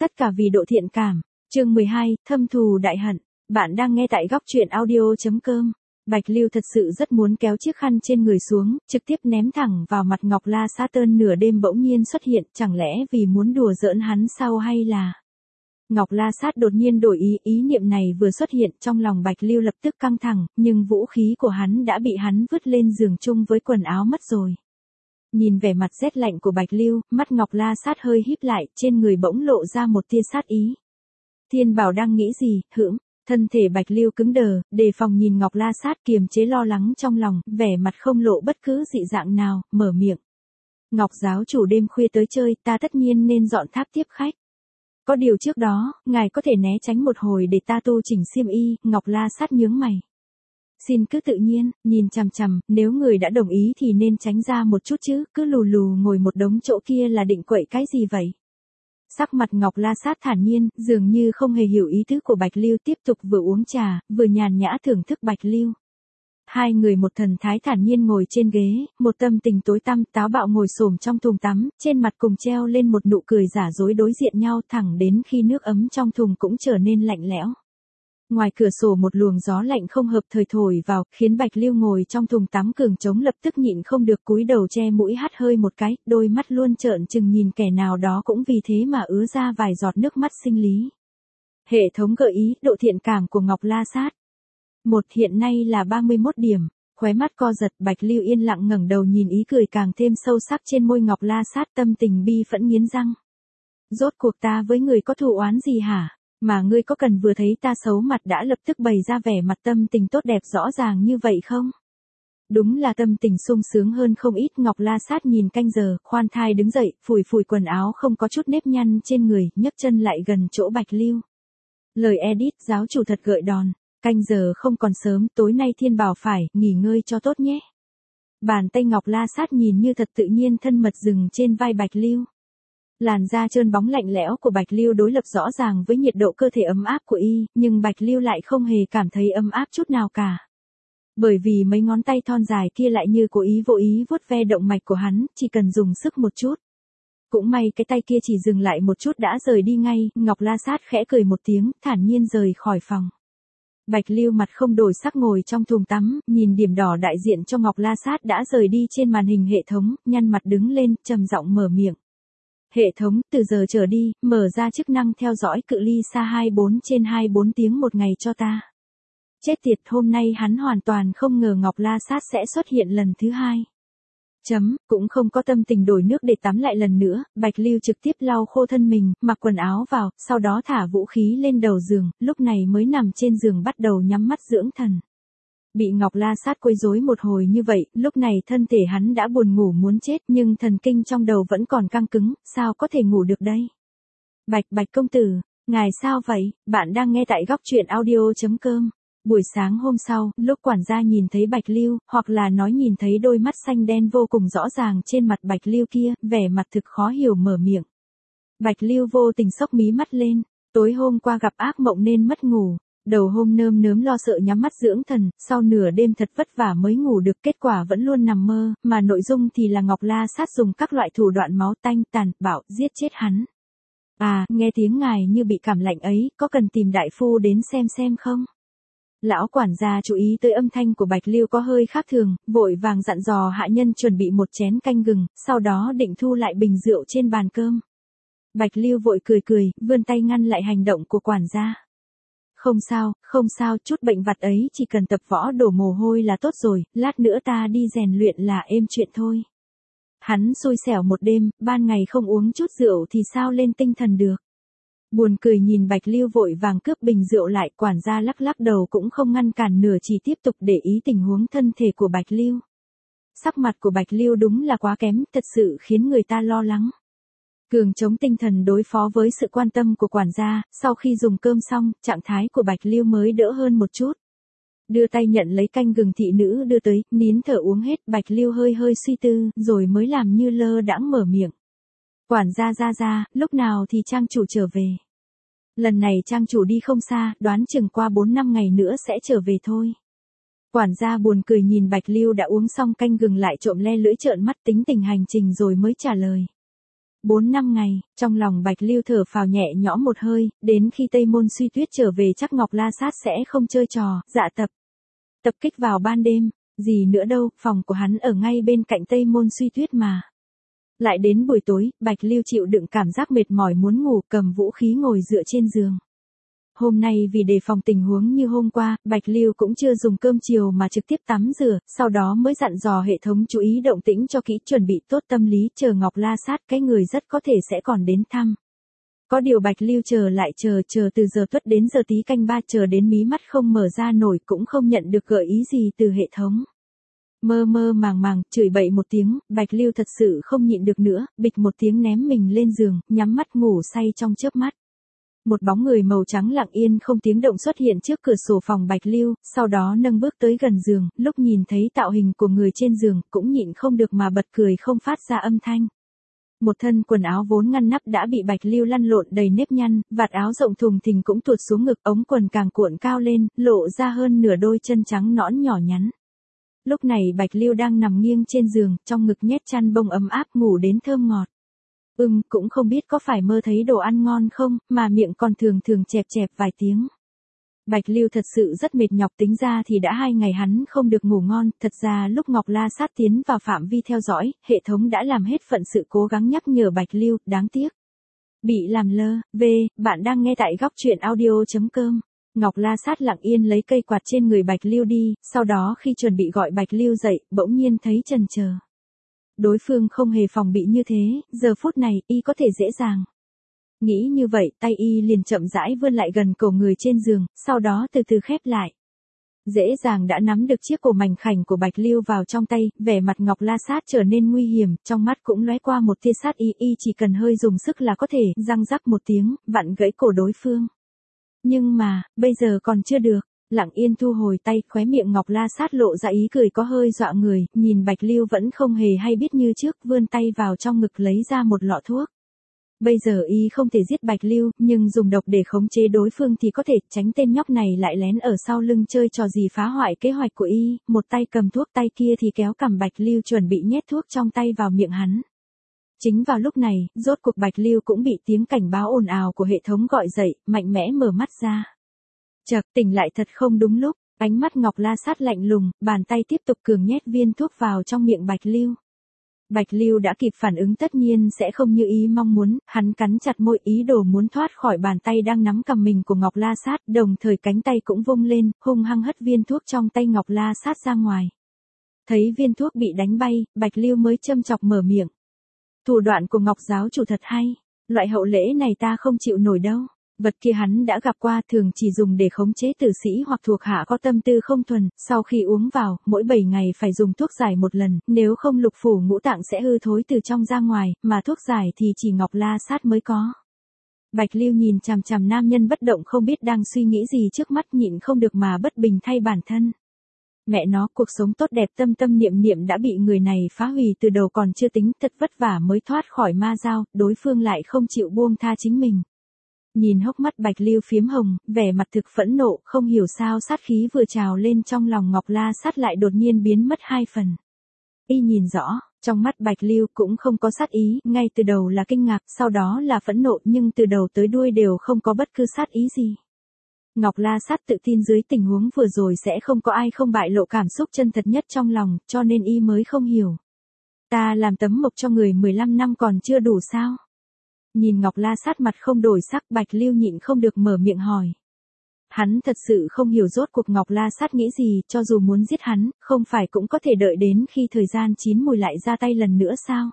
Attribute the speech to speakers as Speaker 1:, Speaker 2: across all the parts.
Speaker 1: Tất cả vì độ thiện cảm. Chương 12, thâm thù đại hận. Bạn đang nghe tại góc truyện audio.com. Bạch Lưu thật sự rất muốn kéo chiếc khăn trên người xuống, trực tiếp ném thẳng vào mặt Ngọc La Sát. Nửa đêm bỗng nhiên xuất hiện, chẳng lẽ vì muốn đùa giỡn hắn sao hay là... Ngọc La Sát đột nhiên đổi ý niệm này vừa xuất hiện trong lòng Bạch Lưu lập tức căng thẳng, nhưng vũ khí của hắn đã bị hắn vứt lên giường chung với quần áo mất rồi. Nhìn vẻ mặt rét lạnh của Bạch Lưu, mắt Ngọc La Sát hơi híp lại, trên người bỗng lộ ra một tia sát ý. Thiên Bảo đang nghĩ gì, hững? Thân thể Bạch Lưu cứng đờ, đề phòng nhìn Ngọc La Sát, kiềm chế lo lắng trong lòng, vẻ mặt không lộ bất cứ dị dạng nào, mở miệng. Ngọc giáo chủ đêm khuya tới chơi, ta tất nhiên nên dọn tháp tiếp khách. Có điều trước đó, ngài có thể né tránh một hồi để ta tu chỉnh xiêm y. Ngọc La Sát nhướng mày. Xin cứ tự nhiên, nhìn chằm chằm, nếu người đã đồng ý thì nên tránh ra một chút chứ, cứ lù lù ngồi một đống chỗ kia là định quậy cái gì vậy? Sắc mặt Ngọc La Sát thản nhiên, dường như không hề hiểu ý tứ của Bạch Lưu, tiếp tục vừa uống trà, vừa nhàn nhã thưởng thức Bạch Lưu. Hai người một thần thái thản nhiên ngồi trên ghế, một tâm tình tối tăm táo bạo ngồi xổm trong thùng tắm, trên mặt cùng treo lên một nụ cười giả dối đối diện nhau thẳng đến khi nước ấm trong thùng cũng trở nên lạnh lẽo. Ngoài cửa sổ một luồng gió lạnh không hợp thời thổi vào, khiến Bạch Lưu ngồi trong thùng tắm cường trống lập tức nhịn không được cúi đầu che mũi hắt hơi một cái, đôi mắt luôn trợn trừng nhìn kẻ nào đó cũng vì thế mà ứa ra vài giọt nước mắt sinh lý. Hệ thống gợi ý, độ thiện cảm của Ngọc La Sát. Hiện nay là 31 điểm, khóe mắt co giật, Bạch Lưu yên lặng ngẩng đầu nhìn ý cười càng thêm sâu sắc trên môi Ngọc La Sát, tâm tình bi phẫn nghiến răng. Rốt cuộc ta với người có thù oán gì hả? Mà ngươi có cần vừa thấy ta xấu mặt đã lập tức bày ra vẻ mặt tâm tình tốt đẹp rõ ràng như vậy không? Đúng là tâm tình sung sướng hơn không ít. Ngọc La Sát nhìn canh giờ, khoan thai đứng dậy, phủi phủi quần áo không có chút nếp nhăn trên người, nhấc chân lại gần chỗ Bạch Lưu. Lời edit giáo chủ thật gợi đòn. Canh giờ không còn sớm, tối nay Thiên Bảo phải nghỉ ngơi cho tốt nhé. Bàn tay Ngọc La Sát nhìn như thật tự nhiên thân mật dừng trên vai Bạch Lưu. Làn da trơn bóng lạnh lẽo của Bạch Lưu đối lập rõ ràng với nhiệt độ cơ thể ấm áp của y, nhưng Bạch Lưu lại không hề cảm thấy ấm áp chút nào cả. Bởi vì mấy ngón tay thon dài kia lại như cố ý vô ý vuốt ve động mạch của hắn, chỉ cần dùng sức một chút. Cũng may cái tay kia chỉ dừng lại một chút đã rời đi ngay. Ngọc La Sát khẽ cười một tiếng, thản nhiên rời khỏi phòng. Bạch Lưu mặt không đổi sắc ngồi trong thùng tắm, nhìn điểm đỏ đại diện cho Ngọc La Sát đã rời đi trên màn hình hệ thống, nhăn mặt đứng lên, trầm giọng mở miệng. Hệ thống, từ giờ trở đi, mở ra chức năng theo dõi cự ly xa 24/24 tiếng một ngày cho ta. Chết tiệt, hôm nay hắn hoàn toàn không ngờ Ngọc La Sát sẽ xuất hiện lần thứ hai. Cũng không có tâm tình đổi nước để tắm lại lần nữa, Bạch Lưu trực tiếp lau khô thân mình, mặc quần áo vào, sau đó thả vũ khí lên đầu giường, lúc này mới nằm trên giường bắt đầu nhắm mắt dưỡng thần. Bị Ngọc La Sát quấy rối một hồi như vậy, lúc này thân thể hắn đã buồn ngủ muốn chết, nhưng thần kinh trong đầu vẫn còn căng cứng, sao có thể ngủ được đây? Bạch công tử, ngài sao vậy? Bạn đang nghe tại góc truyện audio.com. Buổi sáng hôm sau, lúc quản gia nhìn thấy Bạch Lưu, hoặc là nói nhìn thấy đôi mắt xanh đen vô cùng rõ ràng trên mặt Bạch Lưu kia, vẻ mặt thực khó hiểu mở miệng. Bạch Lưu vô tình xốc mí mắt lên, tối hôm qua gặp ác mộng nên mất ngủ. Đầu hôm nơm nớm lo sợ nhắm mắt dưỡng thần, sau nửa đêm thật vất vả mới ngủ được, kết quả vẫn luôn nằm mơ, mà nội dung thì là Ngọc La Sát dùng các loại thủ đoạn máu tanh tàn bạo giết chết hắn. À, nghe tiếng ngài như bị cảm lạnh ấy, có cần tìm đại phu đến xem không? Lão quản gia chú ý tới âm thanh của Bạch Lưu có hơi khác thường, vội vàng dặn dò hạ nhân chuẩn bị một chén canh gừng, sau đó định thu lại bình rượu trên bàn cơm. Bạch Lưu vội cười, vươn tay ngăn lại hành động của quản gia. Không sao, chút bệnh vặt ấy chỉ cần tập võ đổ mồ hôi là tốt rồi, lát nữa ta đi rèn luyện là êm chuyện thôi. Hắn xui xẻo một đêm, ban ngày không uống chút rượu thì sao lên tinh thần được. Buồn cười nhìn Bạch Lưu vội vàng cướp bình rượu lại, quản gia lắc đầu cũng không ngăn cản nửa, chỉ tiếp tục để ý tình huống thân thể của Bạch Lưu. Sắc mặt của Bạch Lưu đúng là quá kém, thật sự khiến người ta lo lắng. Cường chống tinh thần đối phó với sự quan tâm của quản gia, sau khi dùng cơm xong, trạng thái của Bạch Lưu mới đỡ hơn một chút. Đưa tay nhận lấy canh gừng thị nữ đưa tới, nín thở uống hết, Bạch Lưu hơi suy tư, rồi mới làm như lơ đãng mở miệng. Quản gia ra, lúc nào thì trang chủ trở về? Lần này trang chủ đi không xa, đoán chừng qua 4-5 ngày nữa sẽ trở về thôi. Quản gia buồn cười nhìn Bạch Lưu đã uống xong canh gừng lại trộm le lưỡi trợn mắt tính tình hành trình rồi mới trả lời. 4 năm ngày, trong lòng Bạch Lưu thở phào nhẹ nhõm một hơi, đến khi Tây Môn Suy Tuyết trở về chắc Ngọc La Sát sẽ không chơi trò, dạ tập kích vào ban đêm, gì nữa đâu, phòng của hắn ở ngay bên cạnh Tây Môn Suy Tuyết mà. Lại đến buổi tối, Bạch Lưu chịu đựng cảm giác mệt mỏi muốn ngủ, cầm vũ khí ngồi dựa trên giường. Hôm nay vì đề phòng tình huống như hôm qua, Bạch Lưu cũng chưa dùng cơm chiều mà trực tiếp tắm rửa, sau đó mới dặn dò hệ thống chú ý động tĩnh cho kỹ, chuẩn bị tốt tâm lý, chờ Ngọc La Sát cái người rất có thể sẽ còn đến thăm. Có điều Bạch Lưu chờ từ giờ tuất đến giờ tí canh 3, chờ đến mí mắt không mở ra nổi, cũng không nhận được gợi ý gì từ hệ thống. Mơ màng, chửi bậy một tiếng, Bạch Lưu thật sự không nhịn được nữa, bịch một tiếng ném mình lên giường, nhắm mắt ngủ say trong chớp mắt. Một bóng người màu trắng lặng yên không tiếng động xuất hiện trước cửa sổ phòng Bạch Lưu, sau đó nâng bước tới gần giường, lúc nhìn thấy tạo hình của người trên giường, cũng nhịn không được mà bật cười không phát ra âm thanh. Một thân quần áo vốn ngăn nắp đã bị Bạch Lưu lăn lộn đầy nếp nhăn, vạt áo rộng thùng thình cũng tuột xuống ngực, ống quần càng cuộn cao lên, lộ ra hơn nửa đôi chân trắng nõn nhỏ nhắn. Lúc này Bạch Lưu đang nằm nghiêng trên giường, trong ngực nhét chăn bông ấm áp ngủ đến thơm ngọt. Cũng không biết có phải mơ thấy đồ ăn ngon không, mà miệng còn thường chẹp vài tiếng. Bạch Lưu thật sự rất mệt nhọc, tính ra thì đã 2 ngày hắn không được ngủ ngon, thật ra lúc Ngọc La Sát tiến vào phạm vi theo dõi, hệ thống đã làm hết phận sự cố gắng nhắc nhở Bạch Lưu, đáng tiếc. Bị làm lơ, bạn đang nghe tại góc truyện audio.com. Ngọc La Sát lặng yên lấy cây quạt trên người Bạch Lưu đi, sau đó khi chuẩn bị gọi Bạch Lưu dậy, bỗng nhiên thấy chần chờ. Đối phương không hề phòng bị như thế, giờ phút này, y có thể dễ dàng. Nghĩ như vậy, tay y liền chậm rãi vươn lại gần cổ người trên giường, sau đó từ từ khép lại. Dễ dàng đã nắm được chiếc cổ mảnh khảnh của Bạch Lưu vào trong tay, vẻ mặt Ngọc La Sát trở nên nguy hiểm, trong mắt cũng lóe qua một tia sát ý, y chỉ cần hơi dùng sức là có thể, răng rắc một tiếng, vặn gãy cổ đối phương. Nhưng mà, bây giờ còn chưa được. Lặng yên thu hồi tay, khóe miệng Ngọc La Sát lộ ra ý cười có hơi dọa người, nhìn Bạch Lưu vẫn không hề hay biết như trước, vươn tay vào trong ngực lấy ra một lọ thuốc. Bây giờ y không thể giết Bạch Lưu, nhưng dùng độc để khống chế đối phương thì có thể, tránh tên nhóc này lại lén ở sau lưng chơi trò gì phá hoại kế hoạch của y, một tay cầm thuốc, tay kia thì kéo cằm Bạch Lưu chuẩn bị nhét thuốc trong tay vào miệng hắn. Chính vào lúc này, rốt cuộc Bạch Lưu cũng bị tiếng cảnh báo ồn ào của hệ thống gọi dậy, mạnh mẽ mở mắt ra. Chợt tỉnh lại thật không đúng lúc, ánh mắt Ngọc La Sát lạnh lùng, bàn tay tiếp tục cường nhét viên thuốc vào trong miệng Bạch Lưu. Bạch Lưu đã kịp phản ứng, tất nhiên sẽ không như ý mong muốn, hắn cắn chặt môi, ý đồ muốn thoát khỏi bàn tay đang nắm cầm mình của Ngọc La Sát, đồng thời cánh tay cũng vung lên, hung hăng hất viên thuốc trong tay Ngọc La Sát ra ngoài. Thấy viên thuốc bị đánh bay, Bạch Lưu mới châm chọc mở miệng. Thủ đoạn của Ngọc giáo chủ thật hay, loại hậu lễ này ta không chịu nổi đâu. Vật kia hắn đã gặp qua, thường chỉ dùng để khống chế tử sĩ hoặc thuộc hạ có tâm tư không thuần, sau khi uống vào, mỗi 7 ngày phải dùng thuốc giải một lần, nếu không lục phủ ngũ tạng sẽ hư thối từ trong ra ngoài, mà thuốc giải thì chỉ Ngọc La Sát mới có. Bạch Lưu nhìn chằm chằm nam nhân bất động không biết đang suy nghĩ gì trước mắt, nhịn không được mà bất bình thay bản thân. Mẹ nó, cuộc sống tốt đẹp tâm niệm đã bị người này phá hủy từ đầu, còn chưa tính, thật vất vả mới thoát khỏi ma dao, đối phương lại không chịu buông tha chính mình. Nhìn hốc mắt Bạch Lưu phiếm hồng, vẻ mặt thực phẫn nộ, không hiểu sao sát khí vừa trào lên trong lòng Ngọc La Sát lại đột nhiên biến mất 2 phần. Y nhìn rõ, trong mắt Bạch Lưu cũng không có sát ý, ngay từ đầu là kinh ngạc, sau đó là phẫn nộ, nhưng từ đầu tới đuôi đều không có bất cứ sát ý gì. Ngọc La Sát tự tin dưới tình huống vừa rồi sẽ không có ai không bại lộ cảm xúc chân thật nhất trong lòng, cho nên y mới không hiểu. Ta làm tấm mộc cho người 15 năm còn chưa đủ sao? Nhìn Ngọc La Sát mặt không đổi sắc, Bạch Lưu nhịn không được mở miệng hỏi. Hắn thật sự không hiểu rốt cuộc Ngọc La Sát nghĩ gì, cho dù muốn giết hắn, không phải cũng có thể đợi đến khi thời gian chín mùi lại ra tay lần nữa sao?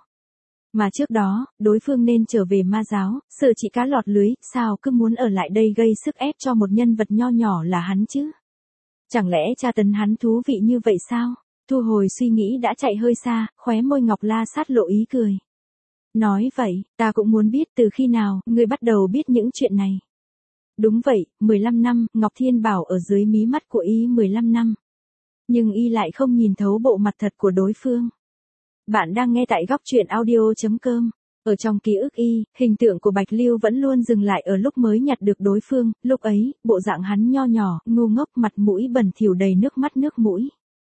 Speaker 1: Mà trước đó, đối phương nên trở về ma giáo, sợ chỉ cá lọt lưới, sao cứ muốn ở lại đây gây sức ép cho một nhân vật nho nhỏ là hắn chứ? Chẳng lẽ tra tấn hắn thú vị như vậy sao? Thu hồi suy nghĩ đã chạy hơi xa, khóe môi Ngọc La Sát lộ ý cười. Nói vậy, ta cũng muốn biết từ khi nào, ngươi bắt đầu biết những chuyện này. Đúng vậy, 15 năm, Ngọc Thiên bảo ở dưới mí mắt của y 15 năm. Nhưng y lại không nhìn thấu bộ mặt thật của đối phương. Bạn đang nghe tại góc truyện audio.com. Ở trong ký ức y, hình tượng của Bạch Lưu vẫn luôn dừng lại ở lúc mới nhặt được đối phương, lúc ấy, bộ dạng hắn nho nhỏ, ngu ngốc, mặt mũi bẩn thỉu đầy nước mắt nước mũi.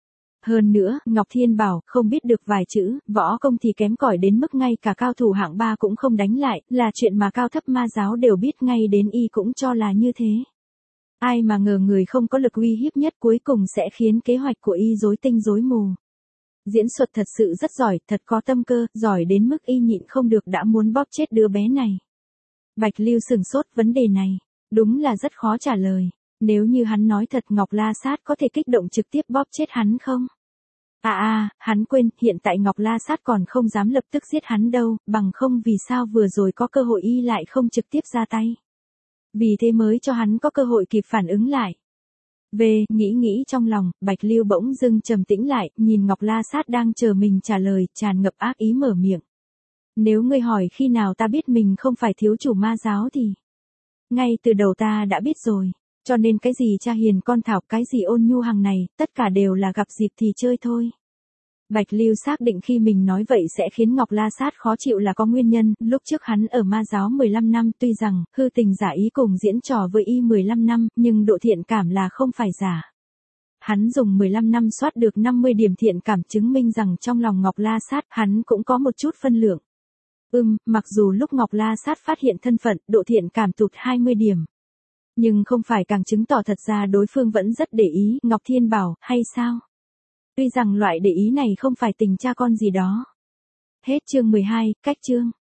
Speaker 1: Hơn nữa, Ngọc Thiên Bảo không biết được vài chữ, võ công thì kém cỏi đến mức ngay cả cao thủ hạng 3 cũng không đánh lại, là chuyện mà cao thấp ma giáo đều biết, ngay đến y cũng cho là như thế. Ai mà ngờ người không có lực uy hiếp nhất cuối cùng sẽ khiến kế hoạch của y rối tinh rối mù. Diễn xuất thật sự rất giỏi, thật có tâm cơ, giỏi đến mức y nhịn không được đã muốn bóp chết đứa bé này. Bạch Lưu sửng sốt, vấn đề này, đúng là rất khó trả lời. Nếu như hắn nói thật, Ngọc La Sát có thể kích động trực tiếp bóp chết hắn không? Hắn quên, hiện tại Ngọc La Sát còn không dám lập tức giết hắn đâu, bằng không vì sao vừa rồi có cơ hội y lại không trực tiếp ra tay. Vì thế mới cho hắn có cơ hội kịp phản ứng lại. Nghĩ trong lòng, Bạch Lưu bỗng dưng trầm tĩnh lại, nhìn Ngọc La Sát đang chờ mình trả lời, tràn ngập ác ý mở miệng. Nếu ngươi hỏi khi nào ta biết mình không phải thiếu chủ ma giáo thì... ngay từ đầu ta đã biết rồi. Cho nên cái gì cha hiền con thảo, cái gì ôn nhu hàng này, tất cả đều là gặp dịp thì chơi thôi. Bạch Lưu xác định khi mình nói vậy sẽ khiến Ngọc La Sát khó chịu là có nguyên nhân, lúc trước hắn ở ma giáo 15 năm, tuy rằng hư tình giả ý cùng diễn trò với y 15 năm, nhưng độ thiện cảm là không phải giả. Hắn dùng 15 năm soát được 50 điểm thiện cảm, chứng minh rằng trong lòng Ngọc La Sát hắn cũng có một chút phân lượng. Mặc dù lúc Ngọc La Sát phát hiện thân phận, độ thiện cảm tụt 20 điểm. Nhưng không phải càng chứng tỏ thật ra đối phương vẫn rất để ý Ngọc Thiên Bảo, hay sao? Tuy rằng loại để ý này không phải tình cha con gì đó. Hết chương 12, cách chương.